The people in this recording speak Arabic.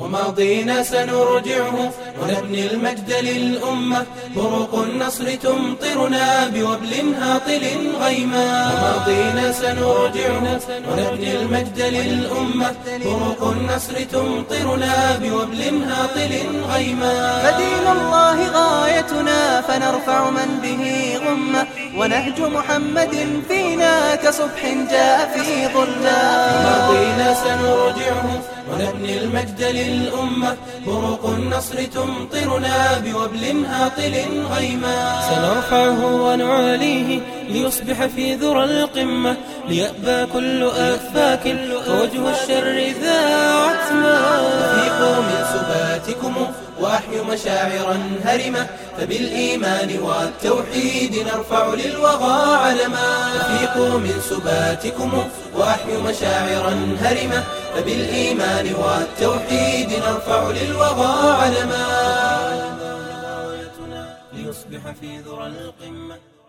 وماضينا سنرجعه ونبني المجد للأمة. بروق النصر تمطرنا بوبل هاطل غيما. وماضينا سنرجعه ونبني المجد للأمة. بروق النصر تمطرنا بوبل هاطل غيما. فدين الله غايتنا فنرفع من به غمة. ونهج محمد فينا كصبح جاء في ظلمة. وماضينا سنرجعه ونبني المجد للأمة. بروق النصر تمطرنا بوبل هاطل غيما. سنرفعه ونعاليه ليصبح في ذرى القمة. ليأبى كل أفاك فوجه الشر ذا عتمة. أفيقوا من سباتكم وأحيوا مشاعرا هرمة. فبالإيمان والتوحيد نرفع للوغى علما. أفيقوا من سباتكم وأحيوا مشاعرا هرمة. فبالإيمان والتوحيد نرفع للوغى علما. ليصبح في ذرى القمة.